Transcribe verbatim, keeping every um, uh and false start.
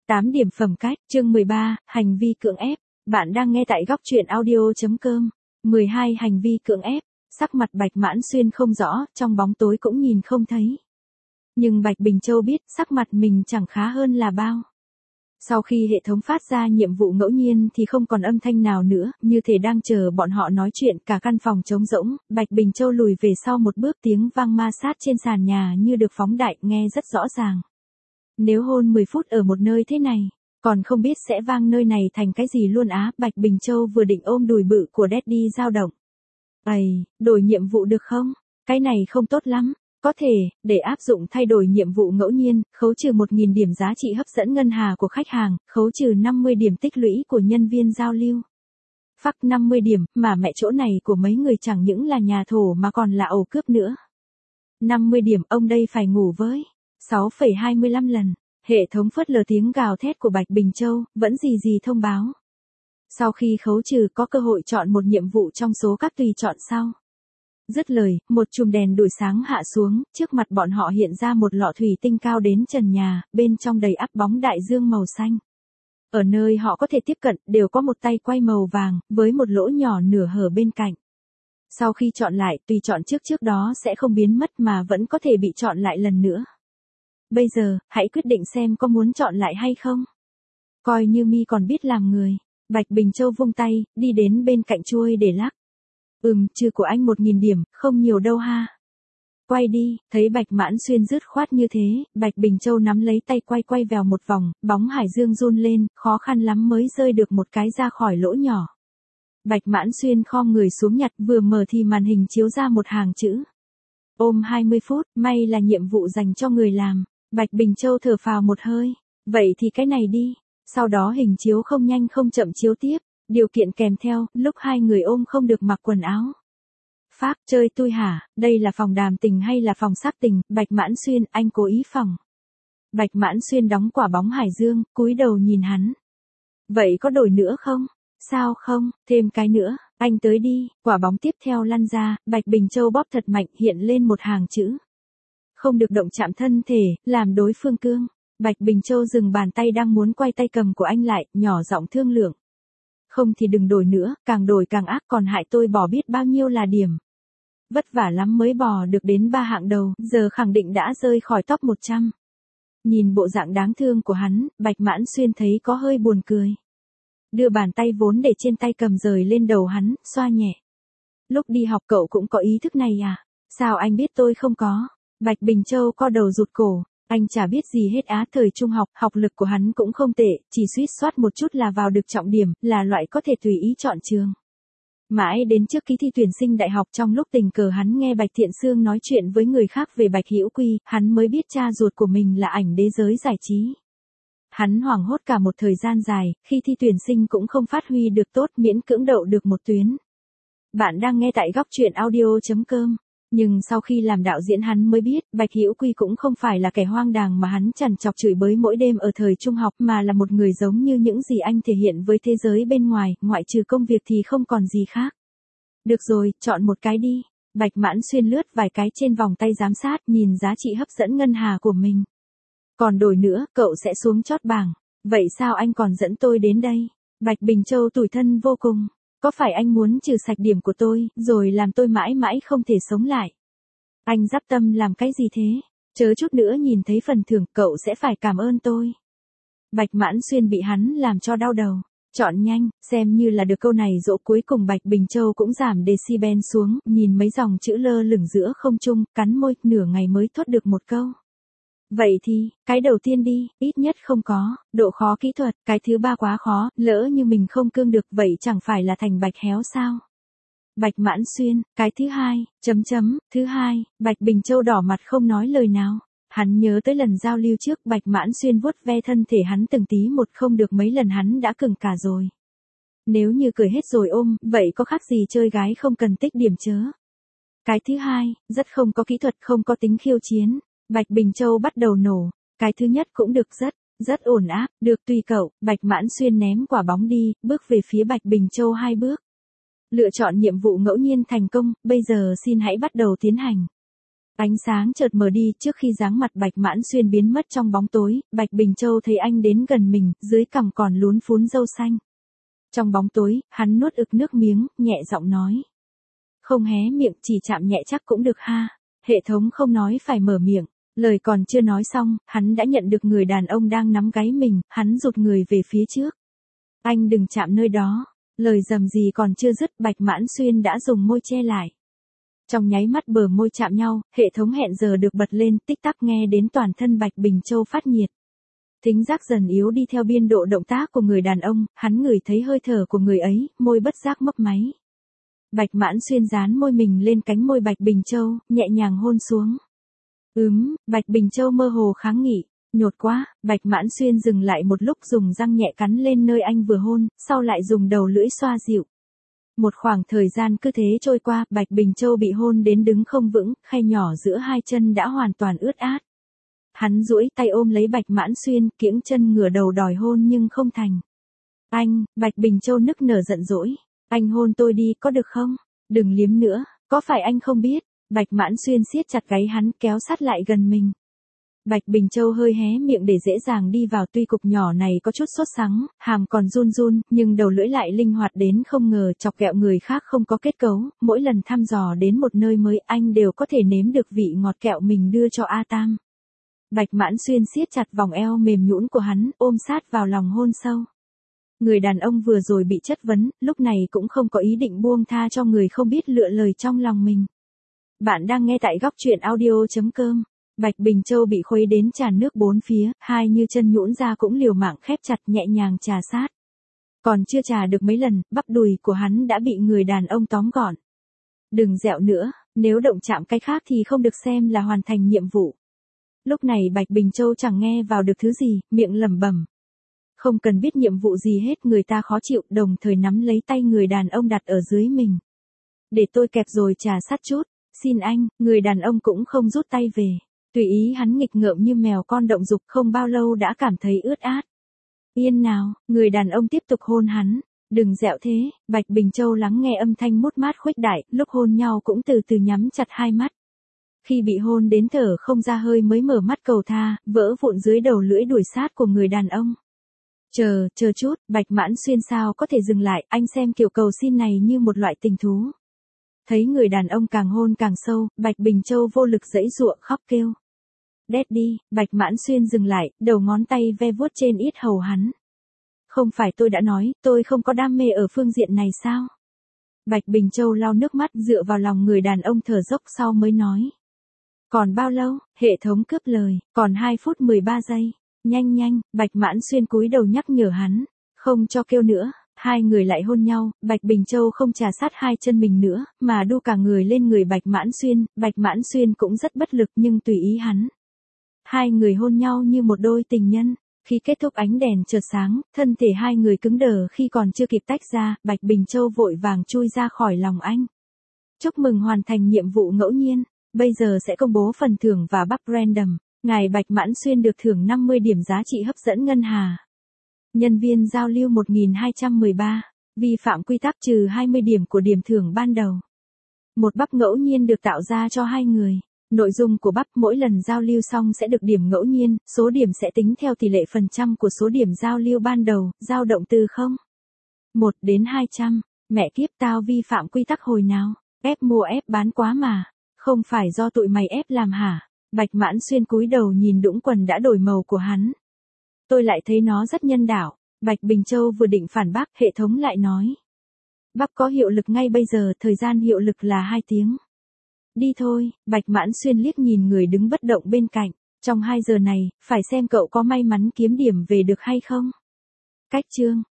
tám điểm phẩm cách, chương mười ba, hành vi cưỡng ép. Bạn đang nghe tại góc truyện audio.com. mười hai Hành vi cưỡng ép. Sắc mặt Bạch Mãn Xuyên không rõ, trong bóng tối cũng nhìn không thấy. Nhưng Bạch Bình Châu biết sắc mặt mình chẳng khá hơn là bao. Sau khi hệ thống phát ra nhiệm vụ ngẫu nhiên thì không còn âm thanh nào nữa, như thể đang chờ bọn họ nói chuyện, cả căn phòng trống rỗng. Bạch Bình Châu lùi về sau một bước, tiếng vang ma sát trên sàn nhà như được phóng đại, nghe rất rõ ràng. Nếu hôn mười phút ở một nơi thế này, còn không biết sẽ vang nơi này thành cái gì luôn á. Bạch Bình Châu vừa định ôm đùi bự của Daddy dao động. Ây, đổi nhiệm vụ được không? Cái này không tốt lắm. Có thể, để áp dụng thay đổi nhiệm vụ ngẫu nhiên, khấu trừ một nghìn điểm giá trị hấp dẫn ngân hà của khách hàng, khấu trừ năm mươi điểm tích lũy của nhân viên giao lưu. Phắc năm mươi điểm, mà mẹ chỗ này của mấy người chẳng những là nhà thổ mà còn là ổ cướp nữa. năm mươi điểm, ông đây phải ngủ với. sáu phẩy hai mươi lăm lần. Hệ thống phớt lờ tiếng gào thét của Bạch Bình Châu, vẫn gì gì thông báo. Sau khi khấu trừ có cơ hội chọn một nhiệm vụ trong số các tùy chọn sau. Dứt lời, một chùm đèn đuổi sáng hạ xuống, trước mặt bọn họ hiện ra một lọ thủy tinh cao đến trần nhà, bên trong đầy ắp bóng đại dương màu xanh. Ở nơi họ có thể tiếp cận, đều có một tay quay màu vàng, với một lỗ nhỏ nửa hở bên cạnh. Sau khi chọn lại, tùy chọn trước trước đó sẽ không biến mất mà vẫn có thể bị chọn lại lần nữa. Bây giờ, hãy quyết định xem có muốn chọn lại hay không. Coi như mi còn biết làm người. Bạch Bình Châu vung tay, đi đến bên cạnh chuôi để lắc. Ừm, trừ của anh một nghìn điểm, không nhiều đâu ha. Quay đi, thấy Bạch Mãn Xuyên dứt khoát như thế, Bạch Bình Châu nắm lấy tay quay quay vèo một vòng, bóng hải dương run lên, khó khăn lắm mới rơi được một cái ra khỏi lỗ nhỏ. Bạch Mãn Xuyên khom người xuống nhặt, vừa mở thì màn hình chiếu ra một hàng chữ. Ôm hai mươi phút, may là nhiệm vụ dành cho người làm. Bạch Bình Châu thở phào một hơi. Vậy thì cái này đi. Sau đó hình chiếu không nhanh không chậm chiếu tiếp. Điều kiện kèm theo, lúc hai người ôm không được mặc quần áo. Phác, chơi tôi hả, đây là phòng đàm tình hay là phòng sắc tình? Bạch Mãn Xuyên, anh cố ý phòng. Bạch Mãn Xuyên đóng quả bóng hải dương, cúi đầu nhìn hắn. Vậy có đổi nữa không? Sao không, thêm cái nữa, anh tới đi. Quả bóng tiếp theo lăn ra, Bạch Bình Châu bóp thật mạnh, hiện lên một hàng chữ. Không được động chạm thân thể, làm đối phương cương. Bạch Bình Châu dừng bàn tay đang muốn quay tay cầm của anh lại, nhỏ giọng thương lượng. Không thì đừng đổi nữa, càng đổi càng ác, còn hại tôi bỏ biết bao nhiêu là điểm. Vất vả lắm mới bò được đến ba hạng đầu, giờ khẳng định đã rơi khỏi top một trăm. Nhìn bộ dạng đáng thương của hắn, Bạch Mãn Xuyên thấy có hơi buồn cười. Đưa bàn tay vốn để trên tay cầm rời lên đầu hắn, xoa nhẹ. Lúc đi học cậu cũng có ý thức này à? Sao anh biết tôi không có? Bạch Bình Châu co đầu rụt cổ. Anh chả biết gì hết á, thời trung học, học lực của hắn cũng không tệ, chỉ suýt soát một chút là vào được trọng điểm, là loại có thể tùy ý chọn trường. Mãi đến trước kỳ thi tuyển sinh đại học, trong lúc tình cờ hắn nghe Bạch Thiện Sương nói chuyện với người khác về Bạch Hữu Quy, hắn mới biết cha ruột của mình là ảnh đế giới giải trí. Hắn hoảng hốt cả một thời gian dài, khi thi tuyển sinh cũng không phát huy được tốt, miễn cưỡng đậu được một tuyến. Bạn đang nghe tại góc truyện audio.com. Nhưng sau khi làm đạo diễn hắn mới biết, Bạch Hữu Quy cũng không phải là kẻ hoang đàng mà hắn trằn trọc chửi bới mỗi đêm ở thời trung học, mà là một người giống như những gì anh thể hiện với thế giới bên ngoài, ngoại trừ công việc thì không còn gì khác. Được rồi, chọn một cái đi. Bạch Mãn Xuyên lướt vài cái trên vòng tay giám sát, nhìn giá trị hấp dẫn ngân hà của mình. Còn đổi nữa, cậu sẽ xuống chót bảng. Vậy sao anh còn dẫn tôi đến đây? Bạch Bình Châu tủi thân vô cùng. Có phải anh muốn trừ sạch điểm của tôi, rồi làm tôi mãi mãi không thể sống lại? Anh dắp tâm làm cái gì thế? Chớ chút nữa nhìn thấy phần thưởng, cậu sẽ phải cảm ơn tôi. Bạch Mãn Xuyên bị hắn làm cho đau đầu. Chọn nhanh, xem như là được câu này dỗ. Cuối cùng Bạch Bình Châu cũng giảm decibel xuống, nhìn mấy dòng chữ lơ lửng giữa không trung, cắn môi, nửa ngày mới thốt được một câu. Vậy thì, cái đầu tiên đi, ít nhất không có, độ khó kỹ thuật, cái thứ ba quá khó, lỡ như mình không cương được, vậy chẳng phải là thành bạch héo sao? Bạch Mãn Xuyên, cái thứ hai, chấm chấm, thứ hai, Bạch Bình Châu đỏ mặt không nói lời nào. Hắn nhớ tới lần giao lưu trước, Bạch Mãn Xuyên vuốt ve thân thể hắn từng tí một, không được mấy lần hắn đã cứng cả rồi. Nếu như cười hết rồi ôm, vậy có khác gì chơi gái không cần tích điểm chớ. Cái thứ hai, rất không có kỹ thuật, không có tính khiêu chiến. Bạch Bình Châu bắt đầu nổ. Cái thứ nhất cũng được, rất, rất ổn áp, được tùy cậu. Bạch Mãn Xuyên ném quả bóng đi, bước về phía Bạch Bình Châu hai bước. Lựa chọn nhiệm vụ ngẫu nhiên thành công, bây giờ xin hãy bắt đầu tiến hành. Ánh sáng chợt mờ đi trước khi dáng mặt Bạch Mãn Xuyên biến mất trong bóng tối, Bạch Bình Châu thấy anh đến gần mình, dưới cằm còn lún phún râu xanh. Trong bóng tối, hắn nuốt ực nước miếng, nhẹ giọng nói. Không hé miệng, chỉ chạm nhẹ chắc cũng được ha. Hệ thống không nói phải mở miệng. Lời còn chưa nói xong, hắn đã nhận được người đàn ông đang nắm gáy mình, hắn rụt người về phía trước. Anh đừng chạm nơi đó. Lời rầm gì còn chưa dứt, Bạch Mãn Xuyên đã dùng môi che lại. Trong nháy mắt bờ môi chạm nhau, hệ thống hẹn giờ được bật lên, tích tắc nghe đến toàn thân Bạch Bình Châu phát nhiệt. Thính giác dần yếu đi theo biên độ động tác của người đàn ông, hắn ngửi thấy hơi thở của người ấy, môi bất giác mấp máy. Bạch Mãn Xuyên dán môi mình lên cánh môi Bạch Bình Châu, nhẹ nhàng hôn xuống. Ừm, Bạch Bình Châu mơ hồ kháng nghị. Nhột quá, Bạch Mãn Xuyên dừng lại một lúc dùng răng nhẹ cắn lên nơi anh vừa hôn, sau lại dùng đầu lưỡi xoa dịu. Một khoảng thời gian cứ thế trôi qua, Bạch Bình Châu bị hôn đến đứng không vững, khe nhỏ giữa hai chân đã hoàn toàn ướt át. Hắn duỗi tay ôm lấy Bạch Mãn Xuyên, kiễng chân ngửa đầu đòi hôn nhưng không thành. Anh, Bạch Bình Châu nức nở giận dỗi. Anh hôn tôi đi, có được không? Đừng liếm nữa, có phải anh không biết? Bạch Mãn Xuyên siết chặt gáy hắn, kéo sát lại gần mình. Bạch Bình Châu hơi hé miệng để dễ dàng đi vào, tuy cục nhỏ này có chút sốt sắng, hàm còn run run, nhưng đầu lưỡi lại linh hoạt đến không ngờ, chọc ghẹo người khác không có kết cấu, mỗi lần thăm dò đến một nơi mới anh đều có thể nếm được vị ngọt kẹo mình đưa cho A Tam. Bạch Mãn Xuyên siết chặt vòng eo mềm nhũn của hắn, ôm sát vào lòng hôn sâu. Người đàn ông vừa rồi bị chất vấn, lúc này cũng không có ý định buông tha cho người không biết lựa lời trong lòng mình. Bạn đang nghe tại góc truyện audio chấm com. Bạch Bình Châu bị khuấy đến tràn nước bốn phía, hai như chân nhũn ra cũng liều mạng khép chặt nhẹ nhàng trà sát. Còn chưa trà được mấy lần, bắp đùi của hắn đã bị người đàn ông tóm gọn. Đừng dẹo nữa, nếu động chạm cái khác thì không được xem là hoàn thành nhiệm vụ. Lúc này Bạch Bình Châu chẳng nghe vào được thứ gì, miệng lẩm bẩm. Không cần biết nhiệm vụ gì hết, người ta khó chịu, đồng thời nắm lấy tay người đàn ông đặt ở dưới mình. Để tôi kẹp rồi trà sát chút, xin anh, người đàn ông cũng không rút tay về. Tùy ý hắn nghịch ngợm như mèo con động dục, không bao lâu đã cảm thấy ướt át. Yên nào, người đàn ông tiếp tục hôn hắn. Đừng dẹo thế, Bạch Bình Châu lắng nghe âm thanh mút mát khuếch đại, lúc hôn nhau cũng từ từ nhắm chặt hai mắt. Khi bị hôn đến thở không ra hơi mới mở mắt cầu tha, vỡ vụn dưới đầu lưỡi đuổi sát của người đàn ông. Chờ, chờ chút, Bạch Mãn Xuyên sao có thể dừng lại, anh xem kiểu cầu xin này như một loại tình thú. Thấy người đàn ông càng hôn càng sâu, Bạch Bình Châu vô lực giãy giụa khóc kêu. Đét đi, Bạch Mãn Xuyên dừng lại, đầu ngón tay ve vuốt trên yết hầu hắn. Không phải tôi đã nói, tôi không có đam mê ở phương diện này sao? Bạch Bình Châu lau nước mắt dựa vào lòng người đàn ông thở dốc sau mới nói. Còn bao lâu? Hệ thống cướp lời, còn hai phút mười ba giây. Nhanh nhanh, Bạch Mãn Xuyên cúi đầu nhắc nhở hắn. Không cho kêu nữa. Hai người lại hôn nhau, Bạch Bình Châu không trà sát hai chân mình nữa, mà đu cả người lên người Bạch Mãn Xuyên, Bạch Mãn Xuyên cũng rất bất lực nhưng tùy ý hắn. Hai người hôn nhau như một đôi tình nhân, khi kết thúc ánh đèn chợt sáng, thân thể hai người cứng đờ khi còn chưa kịp tách ra, Bạch Bình Châu vội vàng chui ra khỏi lòng anh. Chúc mừng hoàn thành nhiệm vụ ngẫu nhiên, bây giờ sẽ công bố phần thưởng và bắp random, ngài Bạch Mãn Xuyên được thưởng năm mươi điểm giá trị hấp dẫn ngân hà. Nhân viên giao lưu một nghìn hai trăm mười ba, vi phạm quy tắc trừ hai mươi điểm của điểm thưởng ban đầu. Một bắp ngẫu nhiên được tạo ra cho hai người. Nội dung của bắp mỗi lần giao lưu xong sẽ được điểm ngẫu nhiên, số điểm sẽ tính theo tỷ lệ phần trăm của số điểm giao lưu ban đầu, dao động từ không phẩy một đến hai trăm. Mẹ kiếp, tao vi phạm quy tắc hồi nào? Ép mua ép bán quá mà. Không phải do tụi mày ép làm hả? Bạch Mãn Xuyên cúi đầu nhìn đũng quần đã đổi màu của hắn. Tôi lại thấy nó rất nhân đạo. Bạch Bình Châu vừa định phản bác, hệ thống lại nói. Bắp có hiệu lực ngay bây giờ, thời gian hiệu lực là hai tiếng. Đi thôi, Bạch Mãn Xuyên liếc nhìn người đứng bất động bên cạnh. Trong hai giờ này, phải xem cậu có may mắn kiếm điểm về được hay không. Cách chương.